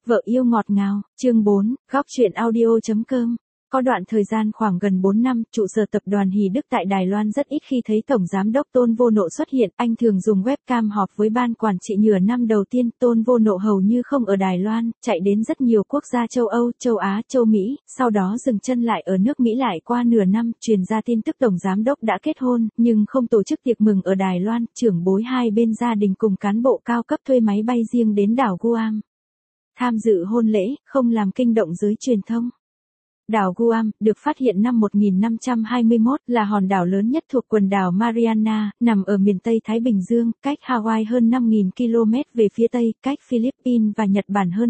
Vợ yêu ngọt ngào, chương 4, góc truyện audio.com. Có đoạn thời gian khoảng gần 4 năm, trụ sở tập đoàn Hỷ Đức tại Đài Loan rất ít khi thấy Tổng Giám đốc Tôn Vô Nộ xuất hiện. Anh thường dùng webcam họp với ban quản trị nửa năm đầu tiên. Tôn Vô Nộ hầu như không ở Đài Loan, chạy đến rất nhiều quốc gia châu Âu, châu Á, châu Mỹ, sau đó dừng chân lại ở nước Mỹ. Lại qua nửa năm, truyền ra tin tức Tổng Giám đốc đã kết hôn, nhưng không tổ chức tiệc mừng ở Đài Loan. Trưởng bối hai bên gia đình cùng cán bộ cao cấp thuê máy bay riêng đến đảo Guam tham dự hôn lễ, không làm kinh động giới truyền thông. Đảo Guam, được phát hiện năm 1521, là hòn đảo lớn nhất thuộc quần đảo Mariana, nằm ở miền Tây Thái Bình Dương, cách Hawaii hơn 5.000 km về phía Tây, cách Philippines và Nhật Bản hơn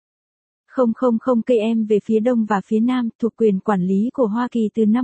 2,000 km về phía Đông và phía Nam, thuộc quyền quản lý của Hoa Kỳ từ năm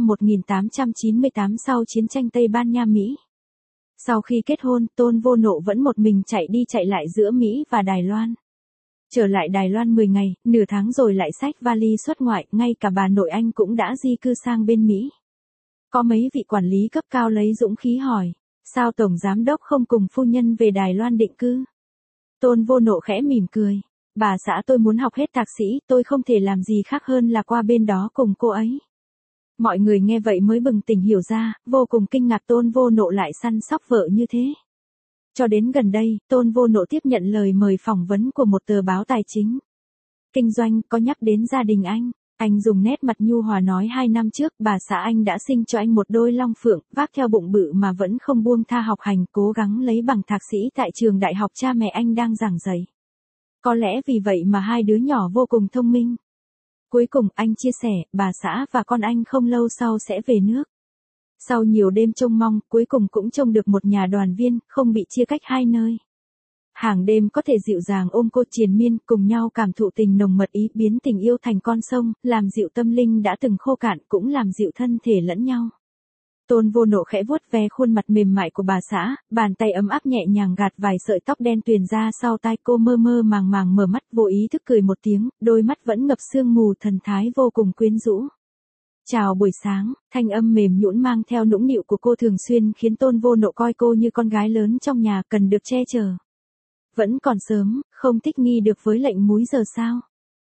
1898 sau chiến tranh Tây Ban Nha Mỹ. Sau khi kết hôn, Tôn Vô Nộ vẫn một mình chạy đi chạy lại giữa Mỹ và Đài Loan. Trở lại Đài Loan 10 ngày, nửa tháng rồi lại xách vali xuất ngoại, ngay cả bà nội anh cũng đã di cư sang bên Mỹ. Có mấy vị quản lý cấp cao lấy dũng khí hỏi, sao Tổng Giám đốc không cùng phu nhân về Đài Loan định cư? Tôn Vô Nộ khẽ mỉm cười, bà xã tôi muốn học hết thạc sĩ, tôi không thể làm gì khác hơn là qua bên đó cùng cô ấy. Mọi người nghe vậy mới bừng tỉnh hiểu ra, vô cùng kinh ngạc Tôn Vô Nộ lại săn sóc vợ như thế. Cho đến gần đây, Tôn Vô Nộ tiếp nhận lời mời phỏng vấn của một tờ báo tài chính kinh doanh, có nhắc đến gia đình anh. Anh dùng nét mặt nhu hòa nói 2 năm trước, bà xã anh đã sinh cho anh một đôi long phượng, vác theo bụng bự mà vẫn không buông tha học hành, cố gắng lấy bằng thạc sĩ tại trường đại học cha mẹ anh đang giảng dạy. Có lẽ vì vậy mà hai đứa nhỏ vô cùng thông minh. Cuối cùng, anh chia sẻ, bà xã và con anh không lâu sau sẽ về nước. Sau nhiều đêm trông mong, cuối cùng cũng trông được một nhà đoàn viên, không bị chia cách hai nơi. Hàng đêm có thể dịu dàng ôm cô triền miên, cùng nhau cảm thụ tình nồng mật ý, biến tình yêu thành con sông, làm dịu tâm linh đã từng khô cạn, cũng làm dịu thân thể lẫn nhau. Tôn Vô Nộ khẽ vuốt ve khuôn mặt mềm mại của bà xã, bàn tay ấm áp nhẹ nhàng gạt vài sợi tóc đen tuyền ra sau tai cô, mơ mơ màng màng mở mắt, vô ý thức cười một tiếng, đôi mắt vẫn ngập sương mù, thần thái vô cùng quyến rũ. Chào buổi sáng, thanh âm mềm nhũn mang theo nũng nịu của cô thường xuyên khiến Tôn Vô Nộ coi cô như con gái lớn trong nhà, cần được che chở. Vẫn còn sớm, không thích nghi được với lệnh múi giờ sao?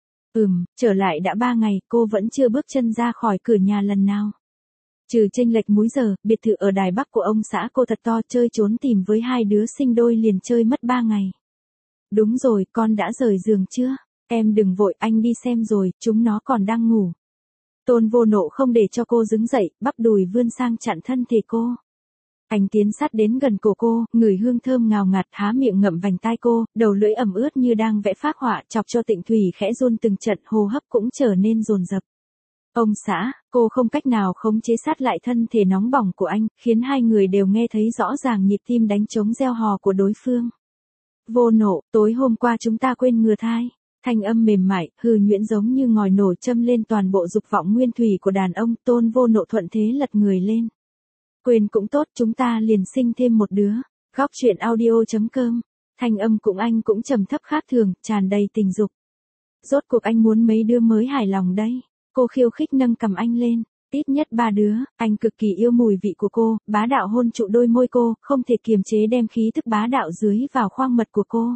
Trở lại đã 3 ngày, cô vẫn chưa bước chân ra khỏi cửa nhà lần nào. Trừ chênh lệch múi giờ, biệt thự ở Đài Bắc của ông xã cô thật to, chơi trốn tìm với hai đứa sinh đôi liền chơi mất 3 ngày. Đúng rồi, con đã rời giường chưa? Em đừng vội, anh đi xem rồi, chúng nó còn đang ngủ. Tôn Vô Nộ không để cho cô đứng dậy, bắp đùi vươn sang chặn thân thể cô. Anh tiến sát đến gần cổ cô, ngửi hương thơm ngào ngạt, há miệng ngậm vành tai cô, đầu lưỡi ẩm ướt như đang vẽ phác họa, chọc cho Tịnh Thủy khẽ run từng trận, hô hấp cũng trở nên dồn dập. Ông xã, cô không cách nào khống chế sát lại thân thể nóng bỏng của anh, khiến hai người đều nghe thấy rõ ràng nhịp tim đánh trống reo hò của đối phương. Vô Nộ, tối hôm qua chúng ta quên ngừa thai. Thanh âm mềm mại, hư nhuyễn giống như ngòi nổ châm lên toàn bộ dục vọng nguyên thủy của đàn ông. Tôn Vô Nộ thuận thế lật người lên. Quên cũng tốt, chúng ta liền sinh thêm một đứa. Góc truyện audio.com. Thanh âm cũng anh cũng trầm thấp khác thường, tràn đầy tình dục. Rốt cuộc anh muốn mấy đứa mới hài lòng đây? Cô khiêu khích nâng cầm anh lên. Ít nhất 3 đứa, anh cực kỳ yêu mùi vị của cô, bá đạo hôn trụ đôi môi cô, không thể kiềm chế đem khí thức bá đạo dưới vào khoang mật của cô.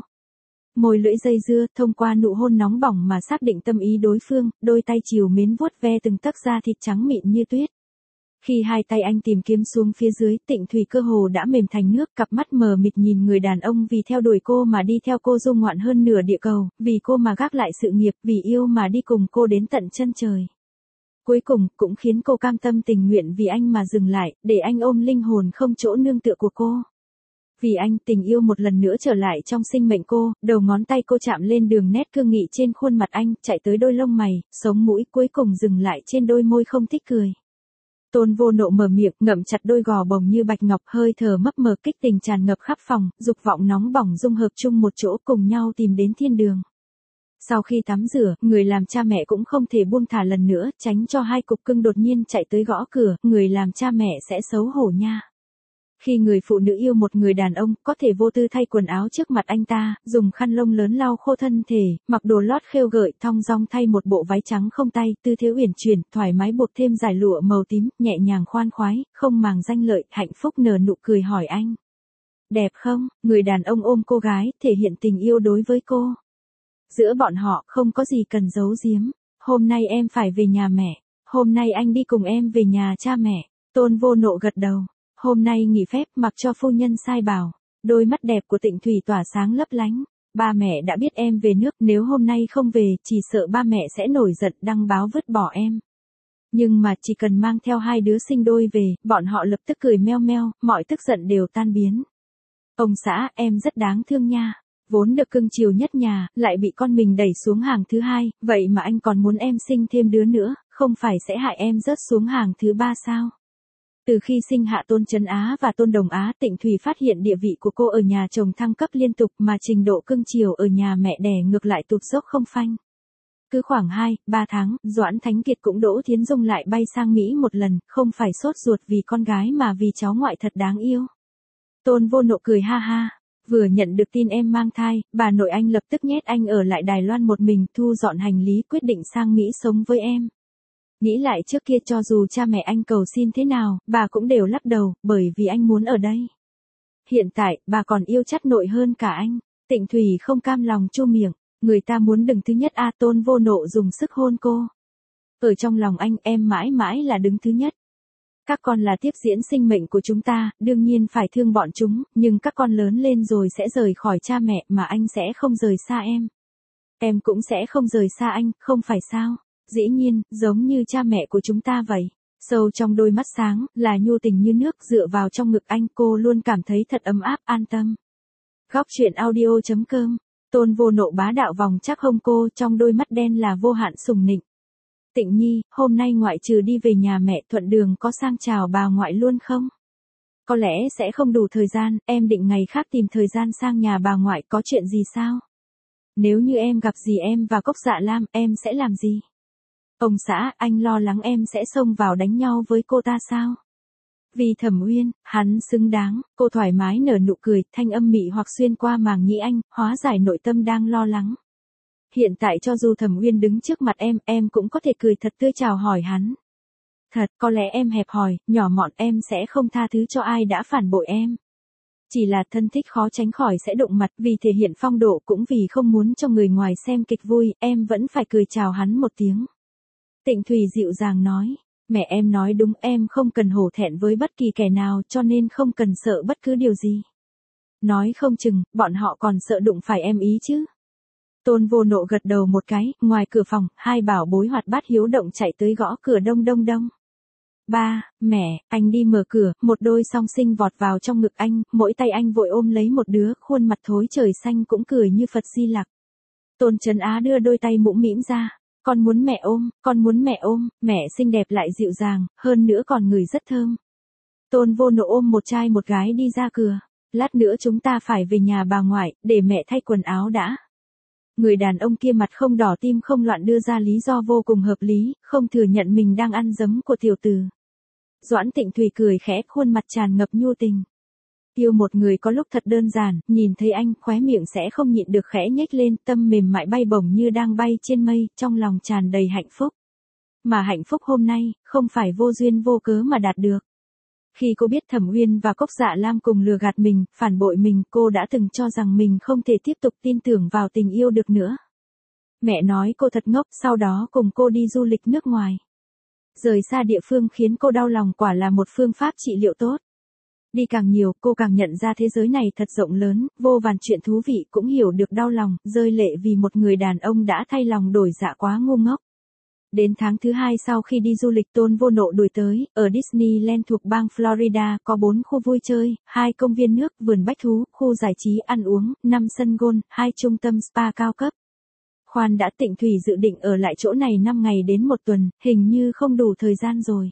Môi lưỡi dây dưa, thông qua nụ hôn nóng bỏng mà xác định tâm ý đối phương, đôi tay trìu mến vuốt ve từng tấc da thịt trắng mịn như tuyết. Khi hai tay anh tìm kiếm xuống phía dưới, Tịnh Thủy cơ hồ đã mềm thành nước, cặp mắt mờ mịt nhìn người đàn ông vì theo đuổi cô mà đi theo cô du ngoạn hơn nửa địa cầu, vì cô mà gác lại sự nghiệp, vì yêu mà đi cùng cô đến tận chân trời. Cuối cùng, cũng khiến cô cam tâm tình nguyện vì anh mà dừng lại, để anh ôm linh hồn không chỗ nương tựa của cô. Vì anh, tình yêu một lần nữa trở lại trong sinh mệnh cô, đầu ngón tay cô chạm lên đường nét cương nghị trên khuôn mặt anh, chạy tới đôi lông mày, sống mũi, cuối cùng dừng lại trên đôi môi không thích cười. Tôn Vô Nộ mở miệng, ngậm chặt đôi gò bồng như bạch ngọc, hơi thở mấp mờ kích tình tràn ngập khắp phòng, dục vọng nóng bỏng dung hợp chung một chỗ, cùng nhau tìm đến thiên đường. Sau khi tắm rửa, người làm cha mẹ cũng không thể buông thả lần nữa, tránh cho hai cục cưng đột nhiên chạy tới gõ cửa, người làm cha mẹ sẽ xấu hổ nha. Khi người phụ nữ yêu một người đàn ông, có thể vô tư thay quần áo trước mặt anh ta, dùng khăn lông lớn lau khô thân thể, mặc đồ lót khêu gợi, thong dong thay một bộ váy trắng không tay, tư thế uyển chuyển, thoải mái buộc thêm dải lụa màu tím, nhẹ nhàng khoan khoái, không màng danh lợi, hạnh phúc nở nụ cười hỏi anh. Đẹp không? Người đàn ông ôm cô gái, thể hiện tình yêu đối với cô. Giữa bọn họ không có gì cần giấu giếm. Hôm nay em phải về nhà mẹ. Hôm nay anh đi cùng em về nhà cha mẹ. Tôn Vô Nộ gật đầu. Hôm nay nghỉ phép mặc cho phu nhân sai bảo. Đôi mắt đẹp của Tịnh Thủy tỏa sáng lấp lánh. Ba mẹ đã biết em về nước, nếu hôm nay không về, chỉ sợ ba mẹ sẽ nổi giận đăng báo vứt bỏ em. Nhưng mà chỉ cần mang theo hai đứa sinh đôi về, bọn họ lập tức cười meo meo, mọi tức giận đều tan biến. Ông xã, em rất đáng thương nha. Vốn được cưng chiều nhất nhà, lại bị con mình đẩy xuống hàng thứ hai, vậy mà anh còn muốn em sinh thêm đứa nữa, không phải sẽ hại em rớt xuống hàng thứ ba sao? Từ khi sinh hạ Tôn Trấn Á và Tôn Đồng Á, Tịnh Thủy phát hiện địa vị của cô ở nhà chồng thăng cấp liên tục mà trình độ cưng chiều ở nhà mẹ đẻ ngược lại tụt dốc không phanh. Cứ khoảng 2-3 tháng, Doãn Thánh Kiệt cũng Đỗ Thiến Dung lại bay sang Mỹ một lần, không phải sốt ruột vì con gái mà vì cháu ngoại thật đáng yêu. Tôn Vô Nộ cười ha ha. Vừa nhận được tin em mang thai, bà nội anh lập tức nhét anh ở lại Đài Loan một mình, thu dọn hành lý quyết định sang Mỹ sống với em. Nghĩ lại trước kia cho dù cha mẹ anh cầu xin thế nào, bà cũng đều lắc đầu, bởi vì anh muốn ở đây. Hiện tại, bà còn yêu chắt nội hơn cả anh. Tịnh Thủy không cam lòng chu miệng, người ta muốn đứng thứ nhất a. Tôn Vô Nộ dùng sức hôn cô. Ở trong lòng anh, em mãi mãi là đứng thứ nhất. Các con là tiếp diễn sinh mệnh của chúng ta, đương nhiên phải thương bọn chúng, nhưng các con lớn lên rồi sẽ rời khỏi cha mẹ mà anh sẽ không rời xa em. Em cũng sẽ không rời xa anh, không phải sao? Dĩ nhiên, giống như cha mẹ của chúng ta vậy. Sâu trong đôi mắt sáng, là nhu tình như nước dựa vào trong ngực anh, cô luôn cảm thấy thật ấm áp, an tâm. Góc truyện audio.com. Tôn Vô Nộ bá đạo vòng chắc hông cô, trong đôi mắt đen là vô hạn sùng nịnh. Tịnh Nhi, hôm nay ngoại trừ đi về nhà mẹ thuận đường có sang chào bà ngoại luôn không? Có lẽ sẽ không đủ thời gian, em định ngày khác tìm thời gian sang nhà bà ngoại, có chuyện gì sao? Nếu như em gặp gì em và Cốc Dạ Lam, em sẽ làm gì? Ông xã, anh lo lắng em sẽ xông vào đánh nhau với cô ta sao? Vì Thẩm Uyên, hắn xứng đáng, cô thoải mái nở nụ cười, thanh âm mị hoặc xuyên qua màng nhĩ anh, hóa giải nội tâm đang lo lắng. Hiện tại cho dù Thẩm Uyên đứng trước mặt em cũng có thể cười thật tươi chào hỏi hắn. Thật, có lẽ em hẹp hòi, nhỏ mọn, em sẽ không tha thứ cho ai đã phản bội em. Chỉ là thân thích khó tránh khỏi sẽ đụng mặt, vì thể hiện phong độ cũng vì không muốn cho người ngoài xem kịch vui, em vẫn phải cười chào hắn một tiếng. Tịnh Thủy dịu dàng nói, mẹ em nói đúng, em không cần hổ thẹn với bất kỳ kẻ nào cho nên không cần sợ bất cứ điều gì. Nói không chừng, bọn họ còn sợ đụng phải em ý chứ. Tôn Vô Nộ gật đầu một cái, ngoài cửa phòng, hai bảo bối hoạt bát hiếu động chạy tới gõ cửa đông đông đông. Ba, mẹ, anh đi mở cửa, một đôi song sinh vọt vào trong ngực anh, mỗi tay anh vội ôm lấy một đứa, khuôn mặt thối trời xanh cũng cười như Phật Di Lặc. Tôn Trấn Á đưa đôi tay mũm mĩm ra, con muốn mẹ ôm, con muốn mẹ ôm, mẹ xinh đẹp lại dịu dàng, hơn nữa còn người rất thơm. Tôn Vô Nộ ôm một trai một gái đi ra cửa, lát nữa chúng ta phải về nhà bà ngoại, để mẹ thay quần áo đã. Người đàn ông kia mặt không đỏ tim không loạn đưa ra lý do vô cùng hợp lý, không thừa nhận mình đang ăn dấm của tiểu tử. Doãn Tịnh Thủy cười khẽ, khuôn mặt tràn ngập nhu tình. Yêu một người có lúc thật đơn giản, nhìn thấy anh, khóe miệng sẽ không nhịn được khẽ nhếch lên, tâm mềm mại bay bổng như đang bay trên mây, trong lòng tràn đầy hạnh phúc. Mà hạnh phúc hôm nay, không phải vô duyên vô cớ mà đạt được. Khi cô biết Thẩm Uyên và Cốc Dạ Lam cùng lừa gạt mình, phản bội mình, cô đã từng cho rằng mình không thể tiếp tục tin tưởng vào tình yêu được nữa. Mẹ nói cô thật ngốc, sau đó cùng cô đi du lịch nước ngoài. Rời xa địa phương khiến cô đau lòng, quả là một phương pháp trị liệu tốt. Đi càng nhiều, cô càng nhận ra thế giới này thật rộng lớn, vô vàn chuyện thú vị, cũng hiểu được đau lòng, rơi lệ vì một người đàn ông đã thay lòng đổi dạ quá ngu ngốc. Đến tháng thứ 2 sau khi đi du lịch, Tôn Vô Nộ đuổi tới, ở Disneyland thuộc bang Florida, có 4 khu vui chơi, 2 công viên nước, vườn bách thú, khu giải trí ăn uống, 5 sân golf, 2 trung tâm spa cao cấp. Khoan đã, Tịnh Thủy dự định ở lại chỗ này 5 ngày đến 1 tuần, hình như không đủ thời gian rồi.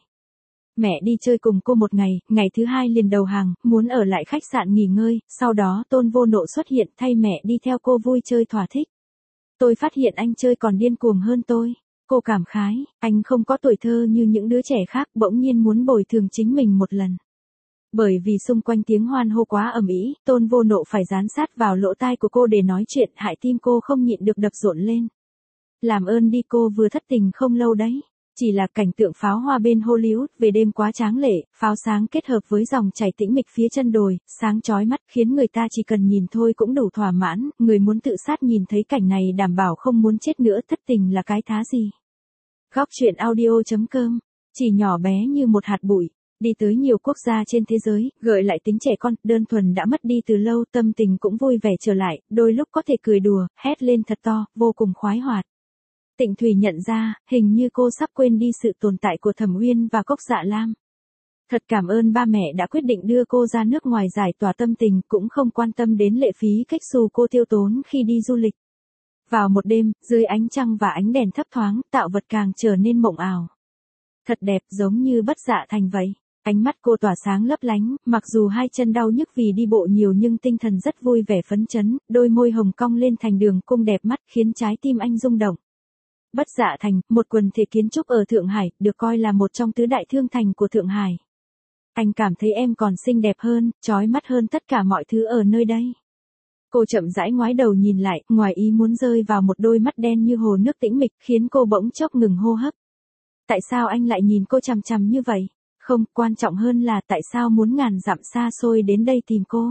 Mẹ đi chơi cùng cô 1 ngày, ngày thứ 2 liền đầu hàng, muốn ở lại khách sạn nghỉ ngơi, sau đó Tôn Vô Nộ xuất hiện thay mẹ đi theo cô vui chơi thỏa thích. Tôi phát hiện anh chơi còn điên cuồng hơn tôi. Cô cảm khái, anh không có tuổi thơ như những đứa trẻ khác, bỗng nhiên muốn bồi thường chính mình một lần. Bởi vì xung quanh tiếng hoan hô quá ầm ĩ, Tôn Vô Nộ phải dán sát vào lỗ tai của cô để nói chuyện, hại tim cô không nhịn được đập rộn lên. Làm ơn đi, cô vừa thất tình không lâu đấy. Chỉ là cảnh tượng pháo hoa bên Hollywood về đêm quá tráng lệ, pháo sáng kết hợp với dòng chảy tĩnh mịch phía chân đồi, sáng chói mắt khiến người ta chỉ cần nhìn thôi cũng đủ thỏa mãn, người muốn tự sát nhìn thấy cảnh này đảm bảo không muốn chết nữa, thất tình là cái thá gì. Góc truyện audio.com, chỉ nhỏ bé như một hạt bụi, đi tới nhiều quốc gia trên thế giới, gợi lại tính trẻ con, đơn thuần đã mất đi từ lâu, tâm tình cũng vui vẻ trở lại, đôi lúc có thể cười đùa, hét lên thật to, vô cùng khoái hoạt. Tịnh Thủy nhận ra, hình như cô sắp quên đi sự tồn tại của Thẩm Uyên và Cốc Dạ Lam. Thật cảm ơn ba mẹ đã quyết định đưa cô ra nước ngoài giải tỏa tâm tình, cũng không quan tâm đến lệ phí cách xù cô tiêu tốn khi đi du lịch. Vào một đêm, dưới ánh trăng và ánh đèn thấp thoáng, tạo vật càng trở nên mộng ảo. Thật đẹp, giống như Bất Dạ Thành vậy. Ánh mắt cô tỏa sáng lấp lánh, mặc dù hai chân đau nhức vì đi bộ nhiều nhưng tinh thần rất vui vẻ phấn chấn, đôi môi hồng cong lên thành đường cung đẹp mắt khiến trái tim anh rung động. Bất Dạ Thành, một quần thể kiến trúc ở Thượng Hải, được coi là một trong tứ đại thương thành của Thượng Hải. Anh cảm thấy em còn xinh đẹp hơn, chói mắt hơn tất cả mọi thứ ở nơi đây. Cô chậm rãi ngoái đầu nhìn lại, ngoài ý muốn rơi vào một đôi mắt đen như hồ nước tĩnh mịch, khiến cô bỗng chốc ngừng hô hấp. Tại sao anh lại nhìn cô chằm chằm như vậy? Không, quan trọng hơn là tại sao muốn ngàn dặm xa xôi đến đây tìm cô?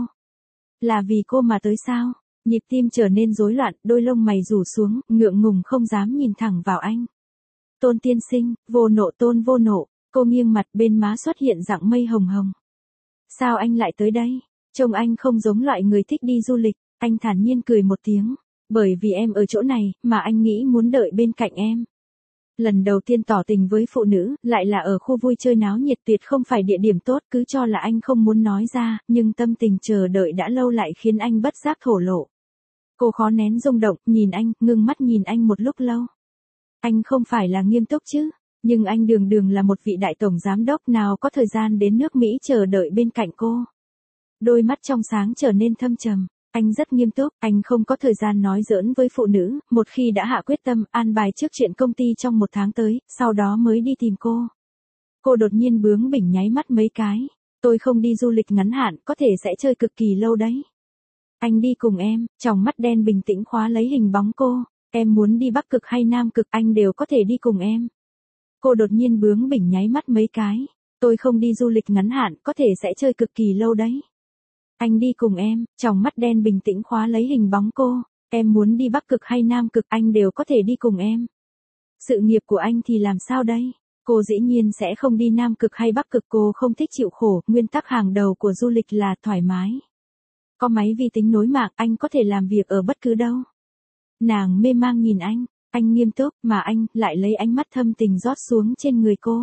Là vì cô mà tới sao? Nhịp tim trở nên rối loạn, đôi lông mày rủ xuống, ngượng ngùng không dám nhìn thẳng vào anh. Tôn tiên sinh, vô nộ Tôn vô nộ, cô nghiêng mặt, bên má xuất hiện dạng mây hồng hồng. Sao anh lại tới đây? Trông anh không giống loại người thích đi du lịch, anh thản nhiên cười một tiếng. Bởi vì em ở chỗ này, mà anh nghĩ muốn đợi bên cạnh em. Lần đầu tiên tỏ tình với phụ nữ, lại là ở khu vui chơi náo nhiệt, tuyệt không phải địa điểm tốt, cứ cho là anh không muốn nói ra, nhưng tâm tình chờ đợi đã lâu lại khiến anh bất giác thổ lộ. Cô khó nén rung động, nhìn anh, ngưng mắt nhìn anh một lúc lâu. Anh không phải là nghiêm túc chứ, nhưng anh đường đường là một vị đại tổng giám đốc, nào có thời gian đến nước Mỹ chờ đợi bên cạnh cô. Đôi mắt trong sáng trở nên thâm trầm. Anh rất nghiêm túc, anh không có thời gian nói giỡn với phụ nữ, một khi đã hạ quyết tâm, an bài trước chuyện công ty trong một tháng tới, sau đó mới đi tìm cô. Cô đột nhiên bướng bỉnh nháy mắt mấy cái. Tôi không đi du lịch ngắn hạn, có thể sẽ chơi cực kỳ lâu đấy. Anh đi cùng em, tròng mắt đen bình tĩnh khóa lấy hình bóng cô. Em muốn đi Bắc Cực hay Nam Cực, anh đều có thể đi cùng em. Cô đột nhiên bướng bỉnh nháy mắt mấy cái. Tôi không đi du lịch ngắn hạn, có thể sẽ chơi cực kỳ lâu đấy. Anh đi cùng em, tròng mắt đen bình tĩnh khóa lấy hình bóng cô. Em muốn đi Bắc Cực hay Nam Cực, anh đều có thể đi cùng em. Sự nghiệp của anh thì làm sao đây? Cô dĩ nhiên sẽ không đi Nam Cực hay Bắc Cực, cô không thích chịu khổ, nguyên tắc hàng đầu của du lịch là thoải mái. Có máy vi tính nối mạng, anh có thể làm việc ở bất cứ đâu. Nàng mê mang nhìn anh nghiêm túc, mà anh lại lấy ánh mắt thâm tình rót xuống trên người cô.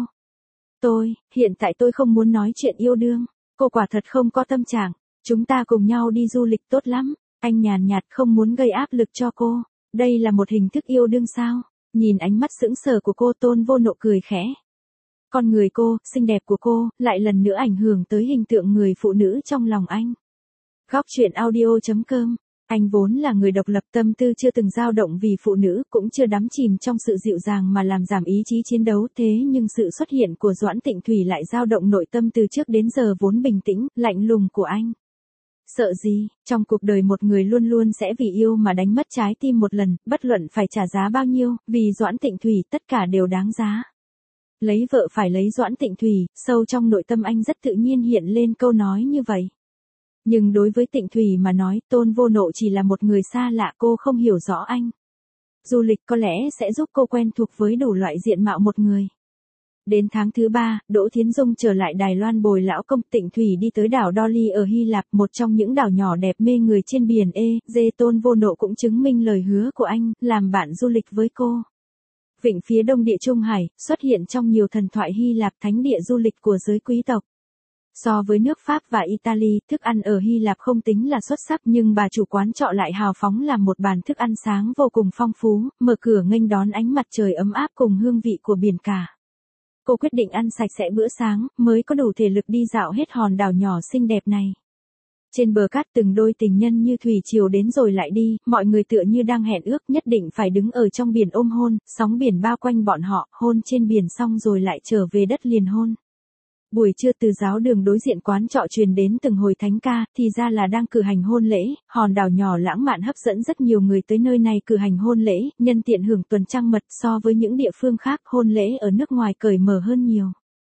Hiện tại tôi không muốn nói chuyện yêu đương. Cô quả thật không có tâm trạng. Chúng ta cùng nhau đi du lịch tốt lắm. Anh nhàn nhạt không muốn gây áp lực cho cô. Đây là một hình thức yêu đương sao? Nhìn ánh mắt sững sờ của cô, Tôn vô nộ cười khẽ. Con người cô, xinh đẹp của cô, lại lần nữa ảnh hưởng tới hình tượng người phụ nữ trong lòng anh. Góc truyện audio.com. Anh vốn là người độc lập, tâm tư chưa từng dao động vì phụ nữ, cũng chưa đắm chìm trong sự dịu dàng mà làm giảm ý chí chiến đấu, thế nhưng sự xuất hiện của Doãn Tịnh Thủy lại dao động nội tâm từ trước đến giờ vốn bình tĩnh, lạnh lùng của anh. Sợ gì, trong cuộc đời một người luôn luôn sẽ vì yêu mà đánh mất trái tim một lần, bất luận phải trả giá bao nhiêu, vì Doãn Tịnh Thủy tất cả đều đáng giá. Lấy vợ phải lấy Doãn Tịnh Thủy, sâu trong nội tâm anh rất tự nhiên hiện lên câu nói như vậy. Nhưng đối với Tịnh Thủy mà nói, Tôn vô nộ chỉ là một người xa lạ, cô không hiểu rõ anh. Du lịch có lẽ sẽ giúp cô quen thuộc với đủ loại diện mạo một người. Đến tháng thứ 3, Đỗ Thiến Dung trở lại Đài Loan bồi lão công. Tịnh Thủy đi tới đảo Dolly ở Hy Lạp, một trong những đảo nhỏ đẹp mê người trên biển Ê. Tôn vô nộ cũng chứng minh lời hứa của anh, làm bạn du lịch với cô. Vịnh phía đông Địa Trung Hải, xuất hiện trong nhiều thần thoại Hy Lạp, thánh địa du lịch của giới quý tộc. So với nước Pháp và Italy, thức ăn ở Hy Lạp không tính là xuất sắc, nhưng bà chủ quán trọ lại hào phóng làm một bàn thức ăn sáng vô cùng phong phú, mở cửa nghênh đón ánh mặt trời ấm áp cùng hương vị của biển cả. Cô quyết định ăn sạch sẽ bữa sáng, mới có đủ thể lực đi dạo hết hòn đảo nhỏ xinh đẹp này. Trên bờ cát từng đôi tình nhân như thủy triều đến rồi lại đi, mọi người tựa như đang hẹn ước nhất định phải đứng ở trong biển ôm hôn, sóng biển bao quanh bọn họ, hôn trên biển xong rồi lại trở về đất liền hôn. Buổi trưa từ giáo đường đối diện quán trọ truyền đến từng hồi thánh ca, thì ra là đang cử hành hôn lễ, hòn đảo nhỏ lãng mạn hấp dẫn rất nhiều người tới nơi này cử hành hôn lễ, nhân tiện hưởng tuần trăng mật so với những địa phương khác hôn lễ ở nước ngoài cởi mở hơn nhiều.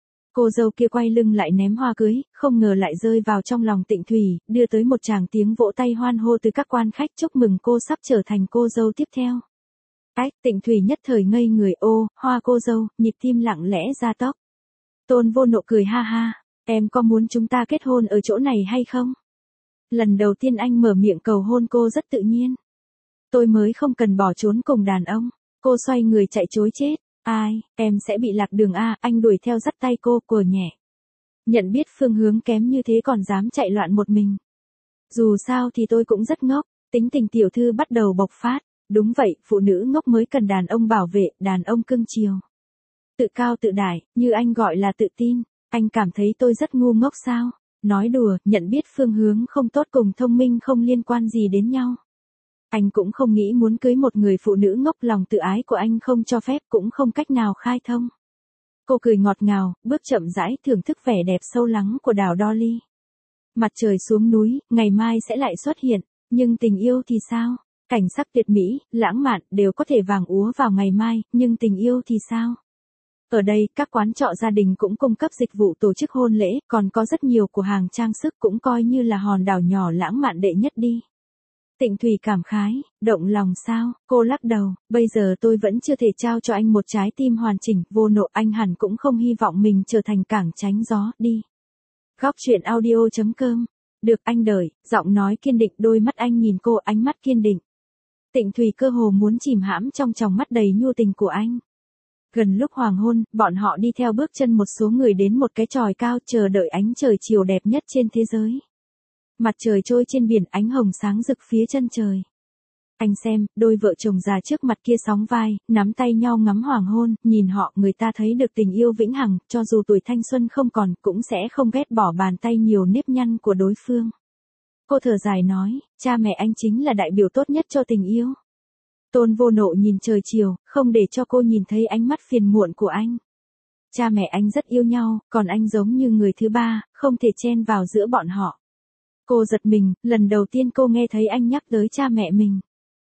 Cô dâu kia quay lưng lại ném hoa cưới, không ngờ lại rơi vào trong lòng Tịnh Thủy, đưa tới một tràng tiếng vỗ tay hoan hô từ các quan khách chúc mừng cô sắp trở thành cô dâu tiếp theo. Tịnh Thủy nhất thời ngây người, ô, hoa cô dâu, nhịp tim lặng lẽ ra tốc. Tôn Vô Nộ cười ha ha, em có muốn chúng ta kết hôn ở chỗ này hay không? Lần đầu tiên anh mở miệng cầu hôn cô rất tự nhiên. Tôi mới không cần bỏ trốn cùng đàn ông. Cô xoay người chạy trối chết. Ai, em sẽ bị lạc đường à, anh đuổi theo dắt tay cô của nhẹ. Nhận biết phương hướng kém như thế còn dám chạy loạn một mình. Dù sao thì tôi cũng rất ngốc, tính tình tiểu thư bắt đầu bộc phát. Đúng vậy, phụ nữ ngốc mới cần đàn ông bảo vệ, đàn ông cưng chiều. Tự cao tự đại, như anh gọi là tự tin. Anh cảm thấy tôi rất ngu ngốc sao? Nói đùa, nhận biết phương hướng không tốt cùng thông minh không liên quan gì đến nhau. Anh cũng không nghĩ muốn cưới một người phụ nữ ngốc, lòng tự ái của anh không cho phép, cũng không cách nào khai thông. Cô cười ngọt ngào, bước chậm rãi thưởng thức vẻ đẹp sâu lắng của đảo Dolly. Mặt trời xuống núi, ngày mai sẽ lại xuất hiện, nhưng tình yêu thì sao? Cảnh sắc tuyệt mỹ, lãng mạn đều có thể vàng úa vào ngày mai, nhưng tình yêu thì sao? Ở đây, các quán trọ gia đình cũng cung cấp dịch vụ tổ chức hôn lễ, còn có rất nhiều cửa hàng trang sức cũng coi như là hòn đảo nhỏ lãng mạn đệ nhất đi. Tịnh Thủy cảm khái, động lòng sao? Cô lắc đầu, bây giờ tôi vẫn chưa thể trao cho anh một trái tim hoàn chỉnh, Vô Nộ, anh hẳn cũng không hy vọng mình trở thành cảng tránh gió, đi. Góc truyện audio.com. Được, anh đợi, giọng nói kiên định, đôi mắt anh nhìn cô, ánh mắt kiên định. Tịnh Thủy cơ hồ muốn chìm hãm trong tròng mắt đầy nhu tình của anh. Gần lúc hoàng hôn, bọn họ đi theo bước chân một số người đến một cái chòi cao chờ đợi ánh trời chiều đẹp nhất trên thế giới. Mặt trời trôi trên biển, ánh hồng sáng rực phía chân trời. Anh xem, đôi vợ chồng già trước mặt kia sóng vai, nắm tay nhau ngắm hoàng hôn, nhìn họ người ta thấy được tình yêu vĩnh hằng, cho dù tuổi thanh xuân không còn, cũng sẽ không ghét bỏ bàn tay nhiều nếp nhăn của đối phương. Cô thở dài nói, cha mẹ anh chính là đại biểu tốt nhất cho tình yêu. Tôn Vô Nộ nhìn trời chiều, không để cho cô nhìn thấy ánh mắt phiền muộn của anh. Cha mẹ anh rất yêu nhau, còn anh giống như người thứ ba, không thể chen vào giữa bọn họ. Cô giật mình, lần đầu tiên cô nghe thấy anh nhắc tới cha mẹ mình.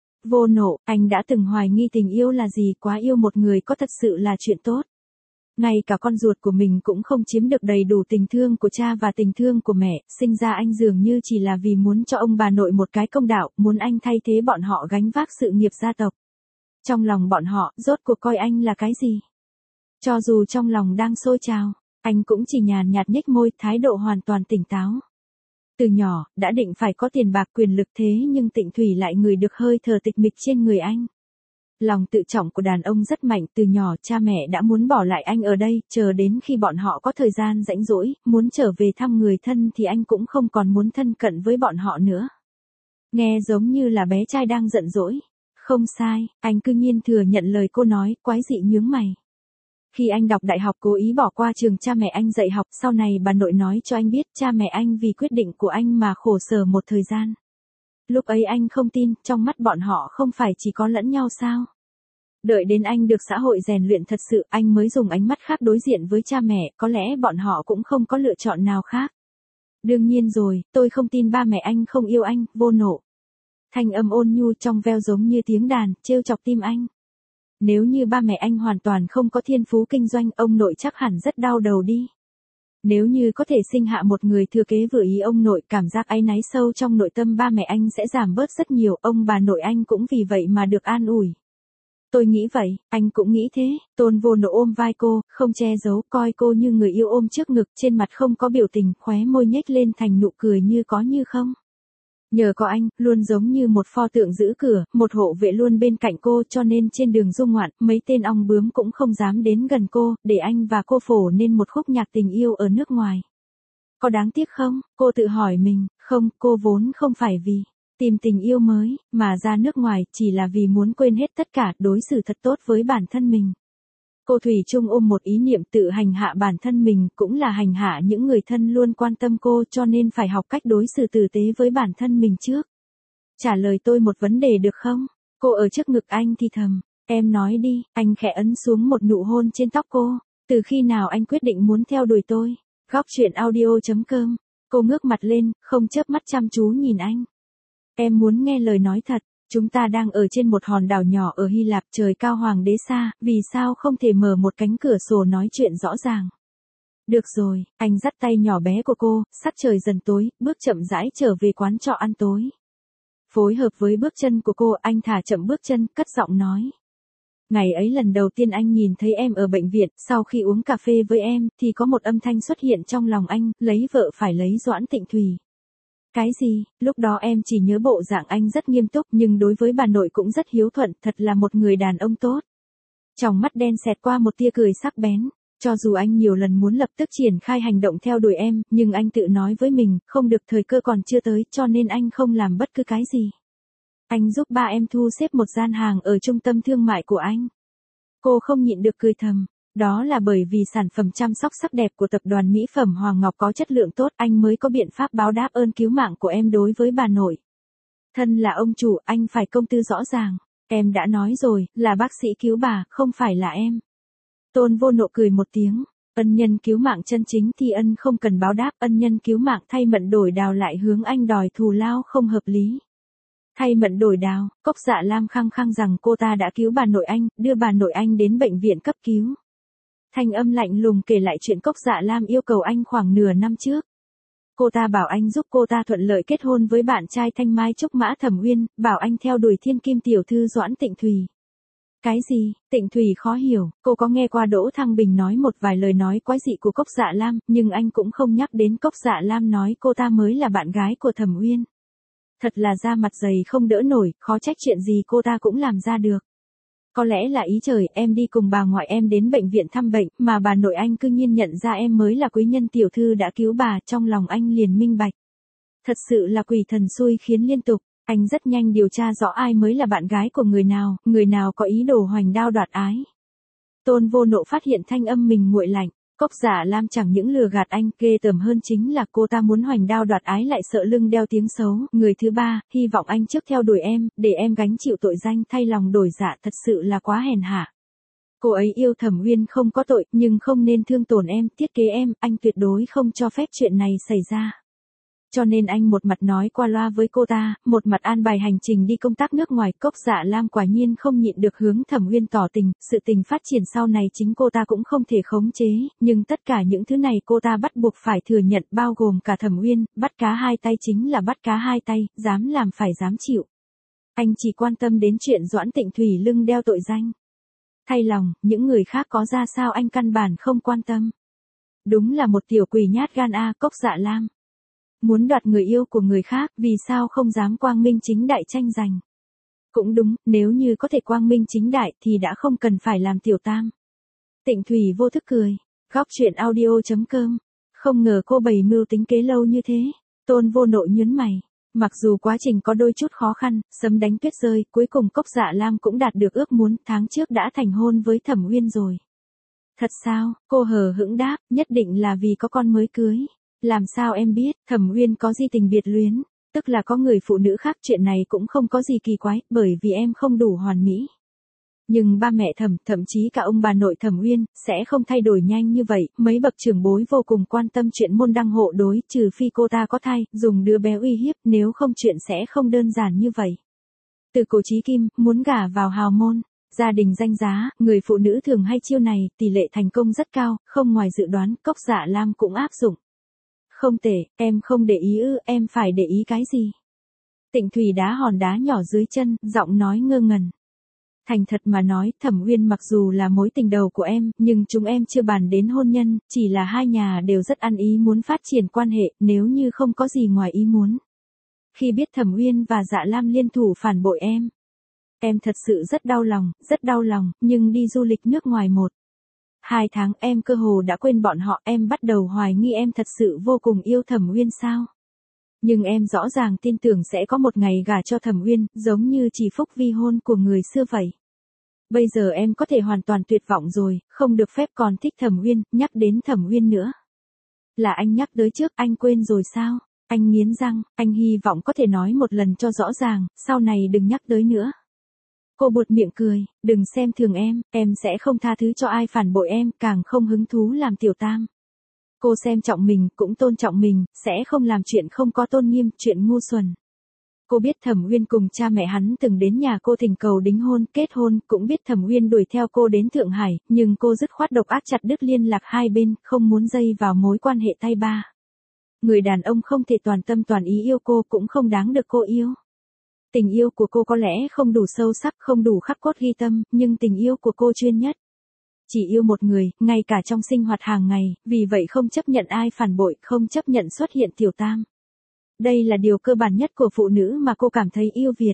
Vô Nộ, anh đã từng hoài nghi tình yêu là gì, quá yêu một người có thật sự là chuyện tốt. Ngay cả con ruột của mình cũng không chiếm được đầy đủ tình thương của cha và tình thương của mẹ, sinh ra anh dường như chỉ là vì muốn cho ông bà nội một cái công đạo, muốn anh thay thế bọn họ gánh vác sự nghiệp gia tộc. Trong lòng bọn họ, rốt cuộc coi anh là cái gì? Cho dù trong lòng đang sôi trào, anh cũng chỉ nhàn nhạt nhếch môi, thái độ hoàn toàn tỉnh táo. Từ nhỏ, đã định phải có tiền bạc quyền lực, thế nhưng Tịnh Thủy lại ngửi được hơi thở tịch mịch trên người anh. Lòng tự trọng của đàn ông rất mạnh, từ nhỏ cha mẹ đã muốn bỏ lại anh ở đây, chờ đến khi bọn họ có thời gian rảnh rỗi, muốn trở về thăm người thân thì anh cũng không còn muốn thân cận với bọn họ nữa. Nghe giống như là bé trai đang giận dỗi. Không sai, anh cư nhiên thừa nhận lời cô nói, quái dị nhướng mày. Khi anh đọc đại học cố ý bỏ qua trường cha mẹ anh dạy học, sau này bà nội nói cho anh biết cha mẹ anh vì quyết định của anh mà khổ sở một thời gian. Lúc ấy anh không tin, trong mắt bọn họ không phải chỉ có lẫn nhau sao? Đợi đến anh được xã hội rèn luyện thật sự, anh mới dùng ánh mắt khác đối diện với cha mẹ, có lẽ bọn họ cũng không có lựa chọn nào khác. Đương nhiên rồi, tôi không tin ba mẹ anh không yêu anh, Vô Nộ. Thanh âm ôn nhu trong veo giống như tiếng đàn, trêu chọc tim anh. Nếu như ba mẹ anh hoàn toàn không có thiên phú kinh doanh, ông nội chắc hẳn rất đau đầu đi. Nếu như có thể sinh hạ một người thừa kế vừa ý ông nội, cảm giác áy náy sâu trong nội tâm ba mẹ anh sẽ giảm bớt rất nhiều, ông bà nội anh cũng vì vậy mà được an ủi. Tôi nghĩ vậy, anh cũng nghĩ thế. Tôn Vô Nộ ôm vai cô, không che giấu, coi cô như người yêu ôm trước ngực, trên mặt không có biểu tình, khóe môi nhếch lên thành nụ cười như có như không. Nhờ có anh, luôn giống như một pho tượng giữ cửa, một hộ vệ luôn bên cạnh cô, cho nên trên đường du ngoạn, mấy tên ong bướm cũng không dám đến gần cô, để anh và cô phổ nên một khúc nhạc tình yêu ở nước ngoài. Có đáng tiếc không? Cô tự hỏi mình, không, cô vốn không phải vì tìm tình yêu mới, mà ra nước ngoài, chỉ là vì muốn quên hết tất cả, đối xử thật tốt với bản thân mình. Cô thủy chung ôm một ý niệm tự hành hạ bản thân mình, cũng là hành hạ những người thân luôn quan tâm cô, cho nên phải học cách đối xử tử tế với bản thân mình trước. Trả lời tôi một vấn đề được không? Cô ở trước ngực anh thì thầm, em nói đi, anh khẽ ấn xuống một nụ hôn trên tóc cô. Từ khi nào anh quyết định muốn theo đuổi tôi? Góc chuyện audio.com. Cô ngước mặt lên, không chớp mắt chăm chú nhìn anh. Em muốn nghe lời nói thật, chúng ta đang ở trên một hòn đảo nhỏ ở Hy Lạp, trời cao hoàng đế xa, vì sao không thể mở một cánh cửa sổ nói chuyện rõ ràng. Được rồi, anh dắt tay nhỏ bé của cô, sắc trời dần tối, bước chậm rãi trở về quán trọ ăn tối. Phối hợp với bước chân của cô, anh thả chậm bước chân, cất giọng nói. Ngày ấy lần đầu tiên anh nhìn thấy em ở bệnh viện, sau khi uống cà phê với em, thì có một âm thanh xuất hiện trong lòng anh, lấy vợ phải lấy Doãn Tịnh Thùy. Cái gì? Lúc đó em chỉ nhớ bộ dạng anh rất nghiêm túc, nhưng đối với bà nội cũng rất hiếu thuận, thật là một người đàn ông tốt. Trong mắt đen xẹt qua một tia cười sắc bén. Cho dù anh nhiều lần muốn lập tức triển khai hành động theo đuổi em, nhưng anh tự nói với mình, không được, thời cơ còn chưa tới, cho nên anh không làm bất cứ cái gì. Anh giúp ba em thu xếp một gian hàng ở trung tâm thương mại của anh. Cô không nhịn được cười thầm. Đó là bởi vì sản phẩm chăm sóc sắc đẹp của tập đoàn mỹ phẩm Hoàng Ngọc có chất lượng tốt, anh mới có biện pháp báo đáp ơn cứu mạng của em đối với bà nội. Thân là ông chủ, anh phải công tư rõ ràng. Em đã nói rồi, là bác sĩ cứu bà, không phải là em. Tôn Vô Nộ cười một tiếng. Ân nhân cứu mạng chân chính thì ân không cần báo đáp, ân nhân cứu mạng thay mận đổi đào lại hướng anh đòi thù lao không hợp lý. Thay mận đổi đào, Cốc Dạ Lam khăng khăng rằng cô ta đã cứu bà nội anh, đưa bà nội anh đến bệnh viện cấp cứu. Thanh âm lạnh lùng kể lại chuyện Cốc Dạ Lam yêu cầu anh khoảng nửa năm trước. Cô ta bảo anh giúp cô ta thuận lợi kết hôn với bạn trai Thanh Mai Trúc Mã Thẩm Uyên, bảo anh theo đuổi thiên kim tiểu thư Doãn Tịnh Thùy. Cái gì? Tịnh Thùy khó hiểu, cô có nghe qua Đỗ Thăng Bình nói một vài lời nói quái dị của Cốc Dạ Lam, nhưng anh cũng không nhắc đến Cốc Dạ Lam nói cô ta mới là bạn gái của Thẩm Uyên. Thật là da mặt dày không đỡ nổi, khó trách chuyện gì cô ta cũng làm ra được. Có lẽ là ý trời, em đi cùng bà ngoại em đến bệnh viện thăm bệnh, mà bà nội anh cư nhiên nhận ra em mới là quý nhân tiểu thư đã cứu bà, trong lòng anh liền minh bạch. Thật sự là quỷ thần xui khiến liên tục, anh rất nhanh điều tra rõ ai mới là bạn gái của người nào có ý đồ hoành đao đoạt ái. Tôn Vô Nộ phát hiện thanh âm mình nguội lạnh. Cốc Dạ Lam chẳng những lừa gạt anh, ghê tởm hơn chính là cô ta muốn hoành đao đoạt ái lại sợ lưng đeo tiếng xấu. Người thứ ba, hy vọng anh trước theo đuổi em, để em gánh chịu tội danh thay lòng đổi dạ, thật sự là quá hèn hạ. Cô ấy yêu Thẩm Uyên không có tội, nhưng không nên thương tổn em, thiết kế em, anh tuyệt đối không cho phép chuyện này xảy ra. Cho nên anh một mặt nói qua loa với cô ta, một mặt an bài hành trình đi công tác nước ngoài. Cốc Dạ Lam quả nhiên không nhịn được hướng Thẩm Uyên tỏ tình, sự tình phát triển sau này chính cô ta cũng không thể khống chế, nhưng tất cả những thứ này cô ta bắt buộc phải thừa nhận, bao gồm cả Thẩm Uyên, bắt cá hai tay chính là bắt cá hai tay, dám làm phải dám chịu. Anh chỉ quan tâm đến chuyện Doãn Tịnh Thùy lưng đeo tội danh. Thay lòng, những người khác có ra sao anh căn bản không quan tâm. Đúng là một tiểu quỷ nhát gan a, Cốc Dạ Lam. Muốn đoạt người yêu của người khác, vì sao không dám quang minh chính đại tranh giành. Cũng đúng, nếu như có thể quang minh chính đại thì đã không cần phải làm tiểu tam. Tịnh Thùy vô thức cười. Góc chuyện audio.com. Không ngờ cô bày mưu tính kế lâu như thế. Tôn Vô Nộ nhướng mày. Mặc dù quá trình có đôi chút khó khăn, sấm đánh tuyết rơi, cuối cùng Cốc Dạ Lam cũng đạt được ước muốn, tháng trước đã thành hôn với Thẩm Uyên rồi. Thật sao? Cô hờ hững đáp, nhất định là vì có con mới cưới. Làm sao em biết, Thẩm Uyên có di tình biệt luyến, tức là có người phụ nữ khác, chuyện này cũng không có gì kỳ quái, bởi vì em không đủ hoàn mỹ. Nhưng ba mẹ Thẩm, thậm chí cả ông bà nội Thẩm Uyên, sẽ không thay đổi nhanh như vậy, mấy bậc trưởng bối vô cùng quan tâm chuyện môn đăng hộ đối, trừ phi cô ta có thai, dùng đứa bé uy hiếp, nếu không chuyện sẽ không đơn giản như vậy. Từ cổ chí kim, muốn gả vào hào môn, gia đình danh giá, người phụ nữ thường hay chiêu này, tỷ lệ thành công rất cao, không ngoài dự đoán, Cốc Dạ Lam cũng áp dụng. Không tệ, em không để ý ư, em phải để ý cái gì? Tịnh Thùy đá hòn đá nhỏ dưới chân, giọng nói ngơ ngẩn. Thành thật mà nói, Thẩm Uyên mặc dù là mối tình đầu của em, nhưng chúng em chưa bàn đến hôn nhân, chỉ là hai nhà đều rất ăn ý muốn phát triển quan hệ, nếu như không có gì ngoài ý muốn. Khi biết Thẩm Uyên và Dạ Lam liên thủ phản bội em thật sự rất đau lòng, nhưng đi du lịch nước ngoài 1-2 tháng em cơ hồ đã quên bọn họ, em bắt đầu hoài nghi em thật sự vô cùng yêu Thẩm Uyên sao. Nhưng em rõ ràng tin tưởng sẽ có một ngày gả cho Thẩm Uyên, giống như chỉ phúc vi hôn của người xưa vậy. Bây giờ em có thể hoàn toàn tuyệt vọng rồi, không được phép còn thích Thẩm Uyên, nhắc đến Thẩm Uyên nữa. Là anh nhắc tới trước, anh quên rồi sao? Anh nghiến răng, anh hy vọng có thể nói một lần cho rõ ràng, sau này đừng nhắc tới nữa. Cô buột miệng cười, đừng xem thường em sẽ không tha thứ cho ai phản bội em, càng không hứng thú làm tiểu tam. Cô xem trọng mình, cũng tôn trọng mình, sẽ không làm chuyện không có tôn nghiêm, chuyện ngu xuẩn. Cô biết Thẩm Uyên cùng cha mẹ hắn từng đến nhà cô thỉnh cầu đính hôn, kết hôn, cũng biết Thẩm Uyên đuổi theo cô đến Thượng Hải, nhưng cô dứt khoát độc ác chặt đứt liên lạc hai bên, không muốn dây vào mối quan hệ tay ba. Người đàn ông không thể toàn tâm toàn ý yêu cô cũng không đáng được cô yêu. Tình yêu của cô có lẽ không đủ sâu sắc, không đủ khắc cốt ghi tâm, nhưng tình yêu của cô chuyên nhất. Chỉ yêu một người, ngay cả trong sinh hoạt hàng ngày, vì vậy không chấp nhận ai phản bội, không chấp nhận xuất hiện tiểu tam. Đây là điều cơ bản nhất của phụ nữ mà cô cảm thấy yêu Việt.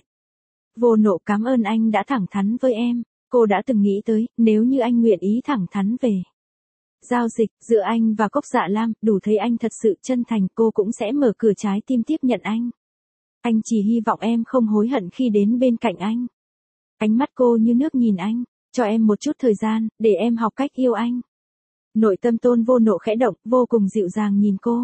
Vô Nộ cảm ơn anh đã thẳng thắn với em. Cô đã từng nghĩ tới, nếu như anh nguyện ý thẳng thắn về giao dịch giữa anh và Cốc Dạ Lam, đủ thấy anh thật sự chân thành, cô cũng sẽ mở cửa trái tim tiếp nhận anh. Anh chỉ hy vọng em không hối hận khi đến bên cạnh anh. Ánh mắt cô như nước nhìn anh, cho em một chút thời gian, để em học cách yêu anh. Nội tâm Tôn Vô Nộ khẽ động, vô cùng dịu dàng nhìn cô.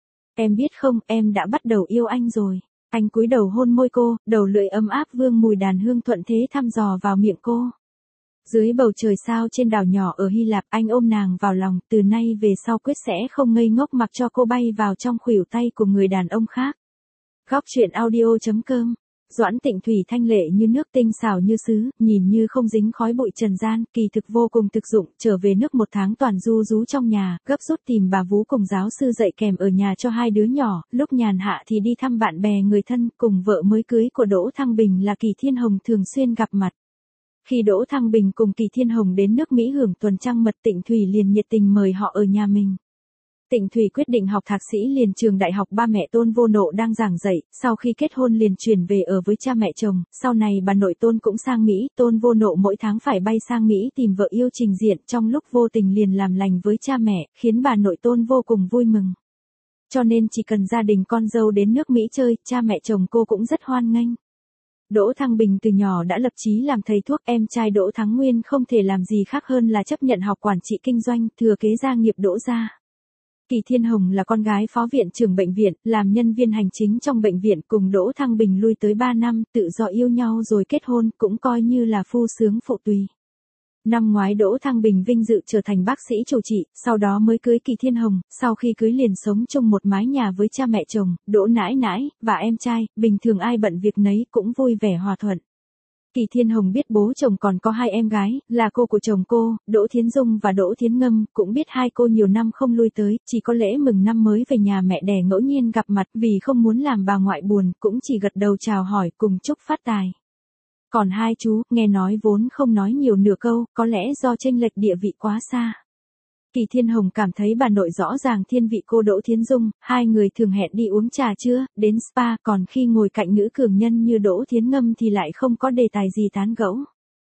Em biết không, em đã bắt đầu yêu anh rồi. Anh cúi đầu hôn môi cô, đầu lưỡi ấm áp vương mùi đàn hương thuận thế thăm dò vào miệng cô. Dưới bầu trời sao trên đảo nhỏ ở Hy Lạp, anh ôm nàng vào lòng, từ nay về sau quyết sẽ không ngây ngốc mặc cho cô bay vào trong khuỷu tay của người đàn ông khác. Góc truyện audio.com. Doãn Tịnh Thủy thanh lệ như nước, tinh xảo như sứ, nhìn như không dính khói bụi trần gian, kỳ thực vô cùng thực dụng, trở về nước một tháng toàn du rú trong nhà, gấp rút tìm bà vú cùng giáo sư dạy kèm ở nhà cho hai đứa nhỏ, lúc nhàn hạ thì đi thăm bạn bè người thân, cùng vợ mới cưới của Đỗ Thăng Bình là Kỳ Thiên Hồng thường xuyên gặp mặt. Khi Đỗ Thăng Bình cùng Kỳ Thiên Hồng đến nước Mỹ hưởng tuần trăng mật, Tịnh Thủy liền nhiệt tình mời họ ở nhà mình. Tịnh Thủy quyết định học thạc sĩ liền trường đại học ba mẹ Tôn Vô Nộ đang giảng dạy, sau khi kết hôn liền chuyển về ở với cha mẹ chồng, sau này bà nội Tôn cũng sang Mỹ, Tôn Vô Nộ mỗi tháng phải bay sang Mỹ tìm vợ yêu trình diện, trong lúc vô tình liền làm lành với cha mẹ, khiến bà nội Tôn vô cùng vui mừng. Cho nên chỉ cần gia đình con dâu đến nước Mỹ chơi, cha mẹ chồng cô cũng rất hoan nghênh. Đỗ Thăng Bình từ nhỏ đã lập chí làm thầy thuốc, em trai Đỗ Thắng Nguyên không thể làm gì khác hơn là chấp nhận học quản trị kinh doanh, thừa kế gia nghiệp Đỗ gia. Kỳ Thiên Hồng là con gái phó viện trưởng bệnh viện, làm nhân viên hành chính trong bệnh viện, cùng Đỗ Thăng Bình lui tới 3 năm, tự do yêu nhau rồi kết hôn, cũng coi như là phu sướng phụ tùy. Năm ngoái Đỗ Thăng Bình vinh dự trở thành bác sĩ chủ trị, sau đó mới cưới Kỳ Thiên Hồng, sau khi cưới liền sống chung một mái nhà với cha mẹ chồng, Đỗ nãi nãi, và em trai, bình thường ai bận việc nấy cũng vui vẻ hòa thuận. Kỳ Thiên Hồng biết bố chồng còn có hai em gái, là cô của chồng cô, Đỗ Thiến Dung và Đỗ Thiến Ngâm, cũng biết hai cô nhiều năm không lui tới, chỉ có lễ mừng năm mới về nhà mẹ đẻ ngẫu nhiên gặp mặt, vì không muốn làm bà ngoại buồn, cũng chỉ gật đầu chào hỏi cùng chúc phát tài. Còn hai chú, nghe nói vốn không nói nhiều nửa câu, có lẽ do chênh lệch địa vị quá xa. Kỳ Thiên Hồng cảm thấy bà nội rõ ràng thiên vị cô Đỗ Thiến Dung, hai người thường hẹn đi uống trà trưa, đến spa, còn khi ngồi cạnh nữ cường nhân như Đỗ Thiến Ngâm thì lại không có đề tài gì tán gẫu.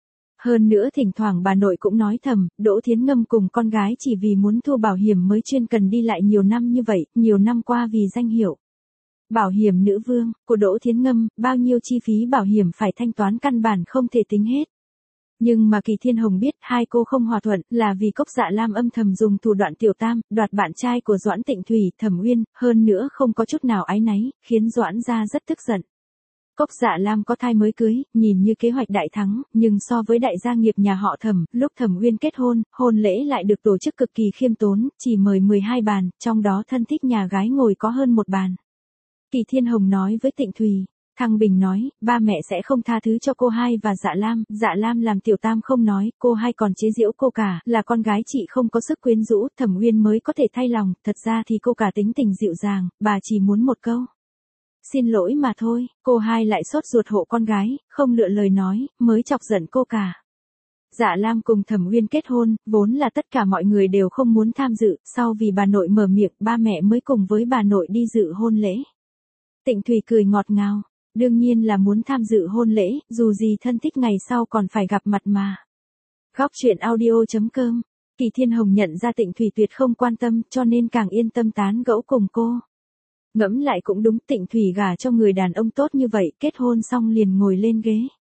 Hơn nữa thỉnh thoảng bà nội cũng nói thầm, Đỗ Thiến Ngâm cùng con gái chỉ vì muốn thu bảo hiểm mới chuyên cần đi lại nhiều năm như vậy, nhiều năm qua vì danh hiệu bảo hiểm nữ vương của Đỗ Thiến Ngâm, bao nhiêu chi phí bảo hiểm phải thanh toán căn bản không thể tính hết. Nhưng mà Kỳ Thiên Hồng biết hai cô không hòa thuận là vì Cốc Dạ Lam âm thầm dùng thủ đoạn tiểu tam, đoạt bạn trai của Doãn Tịnh Thủy, Thẩm Uyên, hơn nữa không có chút nào áy náy, khiến Doãn gia rất tức giận. Cốc Dạ Lam có thai mới cưới, nhìn như kế hoạch đại thắng, nhưng so với đại gia nghiệp nhà họ Thẩm, lúc Thẩm Uyên kết hôn, hôn lễ lại được tổ chức cực kỳ khiêm tốn, chỉ mời 12 bàn, trong đó thân thích nhà gái ngồi có hơn một bàn. Kỳ Thiên Hồng nói với Tịnh Thủy. Thăng Bình nói, ba mẹ sẽ không tha thứ cho cô hai và Dạ Lam làm tiểu tam không nói, cô hai còn chế giễu cô cả, là con gái chị không có sức quyến rũ, Thẩm Uyên mới có thể thay lòng, thật ra thì cô cả tính tình dịu dàng, bà chỉ muốn một câu. Xin lỗi mà thôi, cô hai lại sốt ruột hộ con gái, không lựa lời nói, mới chọc giận cô cả. Dạ Lam cùng Thẩm Uyên kết hôn, vốn là tất cả mọi người đều không muốn tham dự, sau vì bà nội mở miệng, ba mẹ mới cùng với bà nội đi dự hôn lễ. Tịnh Thủy cười ngọt ngào. Đương nhiên là muốn tham dự hôn lễ, dù gì thân thích ngày sau còn phải gặp mặt mà. Góc truyện audio.com. Kỳ Thiên Hồng nhận ra Tịnh Thủy tuyệt không quan tâm, cho nên càng yên tâm tán gẫu cùng cô. Ngẫm lại cũng đúng, Tịnh Thủy gả cho người đàn ông tốt như vậy, kết hôn xong liền ngồi lên ghế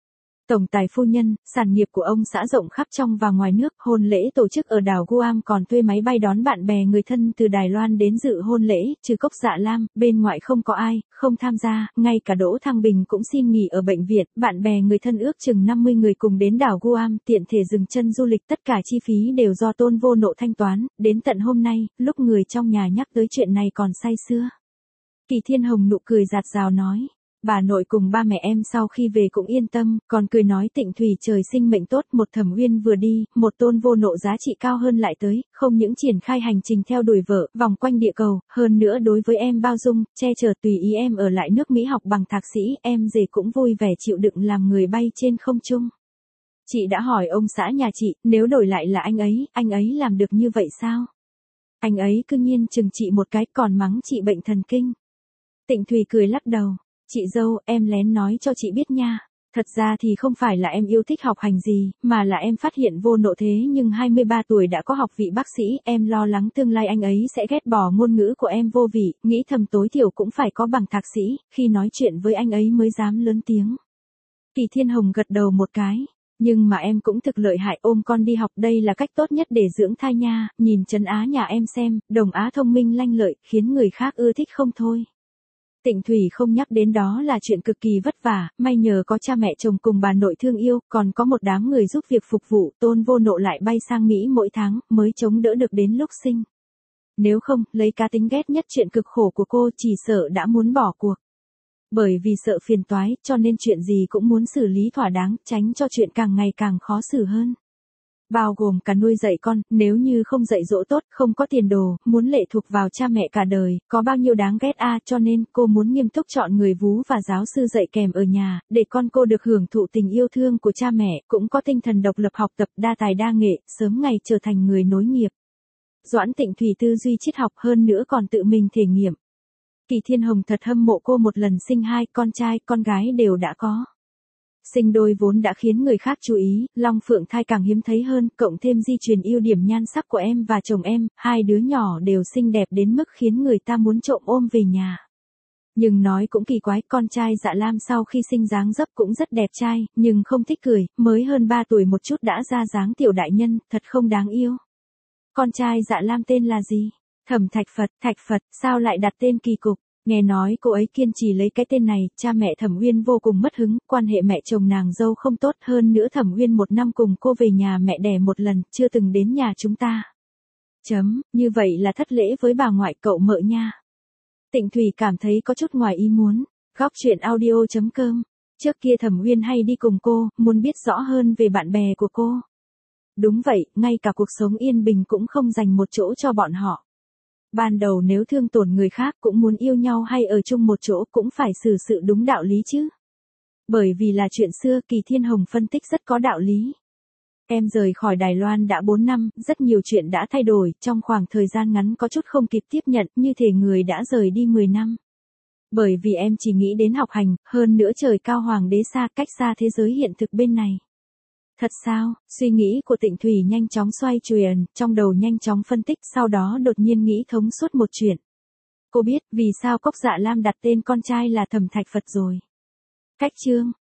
Tổng tài phu nhân, sản nghiệp của ông xã rộng khắp trong và ngoài nước, hôn lễ tổ chức ở đảo Guam còn thuê máy bay đón bạn bè người thân từ Đài Loan đến dự hôn lễ, trừ Cốc Dạ Lam, bên ngoại không có ai, không tham gia, ngay cả Đỗ Thăng Bình cũng xin nghỉ ở bệnh viện, bạn bè người thân ước chừng 50 người cùng đến đảo Guam, tiện thể dừng chân du lịch, tất cả chi phí đều do Tôn Vô Nộ thanh toán, đến tận hôm nay, lúc người trong nhà nhắc tới chuyện này còn say sưa. Kỳ Thiên Hồng nụ cười rạt rào nói. Bà nội cùng ba mẹ em sau khi về cũng yên tâm, còn cười nói Tịnh Thủy trời sinh mệnh tốt, một Thẩm Uyên vừa đi, một Tôn Vô Nộ giá trị cao hơn lại tới, không những triển khai hành trình theo đuổi vợ, vòng quanh địa cầu, hơn nữa đối với em bao dung, che chở tùy ý em ở lại nước Mỹ học bằng thạc sĩ, em dề cũng vui vẻ chịu đựng làm người bay trên không trung. Chị đã hỏi ông xã nhà chị, nếu đổi lại là anh ấy làm được như vậy sao? Anh ấy cứ nhiên chừng chị một cái còn mắng chị bệnh thần kinh. Tịnh Thủy cười lắc đầu. Chị dâu, em lén nói cho chị biết nha. Thật ra thì không phải là em yêu thích học hành gì, mà là em phát hiện Vô Nộ thế nhưng 23 tuổi đã có học vị bác sĩ, em lo lắng tương lai anh ấy sẽ ghét bỏ ngôn ngữ của em vô vị, nghĩ thầm tối thiểu cũng phải có bằng thạc sĩ, khi nói chuyện với anh ấy mới dám lớn tiếng. Kỳ Thiên Hồng gật đầu một cái. Nhưng mà em cũng thực lợi hại, ôm con đi học đây là cách tốt nhất để dưỡng thai nha, nhìn Trấn Á nhà em xem, Đồng Á thông minh lanh lợi, khiến người khác ưa thích không thôi. Tịnh Thủy không nhắc đến đó là chuyện cực kỳ vất vả, may nhờ có cha mẹ chồng cùng bà nội thương yêu, còn có một đám người giúp việc phục vụ, Tôn Vô Nộ lại bay sang Mỹ mỗi tháng, mới chống đỡ được đến lúc sinh. Nếu không, lấy cá tính ghét nhất chuyện cực khổ của cô chỉ sợ đã muốn bỏ cuộc. Bởi vì sợ phiền toái, cho nên chuyện gì cũng muốn xử lý thỏa đáng, tránh cho chuyện càng ngày càng khó xử hơn. Bao gồm cả nuôi dạy con, nếu như không dạy dỗ tốt, không có tiền đồ, muốn lệ thuộc vào cha mẹ cả đời, có bao nhiêu đáng ghét cho nên cô muốn nghiêm túc chọn người vú và giáo sư dạy kèm ở nhà, để con cô được hưởng thụ tình yêu thương của cha mẹ, cũng có tinh thần độc lập học tập đa tài đa nghệ, sớm ngày trở thành người nối nghiệp. Doãn Tịnh Thủy tư duy triết học hơn nữa còn tự mình thể nghiệm. Kỳ Thiên Hồng thật hâm mộ cô một lần sinh hai con trai, con gái đều đã có. Sinh đôi vốn đã khiến người khác chú ý, long phượng thai càng hiếm thấy hơn, cộng thêm di truyền ưu điểm nhan sắc của em và chồng em, hai đứa nhỏ đều xinh đẹp đến mức khiến người ta muốn trộm ôm về nhà. Nhưng nói cũng kỳ quái, con trai Dạ Lam sau khi sinh dáng dấp cũng rất đẹp trai, nhưng không thích cười, mới hơn 3 tuổi một chút đã ra dáng tiểu đại nhân, thật không đáng yêu. Con trai Dạ Lam tên là gì? Thẩm Thạch Phật, sao lại đặt tên kỳ cục? Nghe nói cô ấy kiên trì lấy cái tên này, cha mẹ Thẩm Uyên vô cùng mất hứng, quan hệ mẹ chồng nàng dâu không tốt, hơn nữa Thẩm Uyên một năm cùng cô về nhà mẹ đẻ một lần, chưa từng đến nhà chúng ta. Như vậy là thất lễ với bà ngoại cậu mợ nha. Tịnh Thủy cảm thấy có chút ngoài ý muốn. Góc truyện audio.com. Trước kia Thẩm Uyên hay đi cùng cô, muốn biết rõ hơn về bạn bè của cô. Đúng vậy, ngay cả cuộc sống yên bình cũng không dành một chỗ cho bọn họ. Ban đầu nếu thương tổn người khác cũng muốn yêu nhau hay ở chung một chỗ cũng phải xử sự đúng đạo lý chứ. Bởi vì là chuyện xưa, Kỳ Thiên Hồng phân tích rất có đạo lý. Em rời khỏi Đài Loan đã 4 năm, rất nhiều chuyện đã thay đổi, trong khoảng thời gian ngắn có chút không kịp tiếp nhận, như thể người đã rời đi 10 năm. Bởi vì em chỉ nghĩ đến học hành, hơn nữa trời cao hoàng đế xa, cách xa thế giới hiện thực bên này. Thật sao? Suy nghĩ của Tịnh Thủy nhanh chóng xoay chuyển, trong đầu nhanh chóng phân tích, sau đó đột nhiên nghĩ thống suốt một chuyện. Cô biết vì sao Cốc Dạ Lam đặt tên con trai là Thẩm Thạch Phật rồi. Cách chương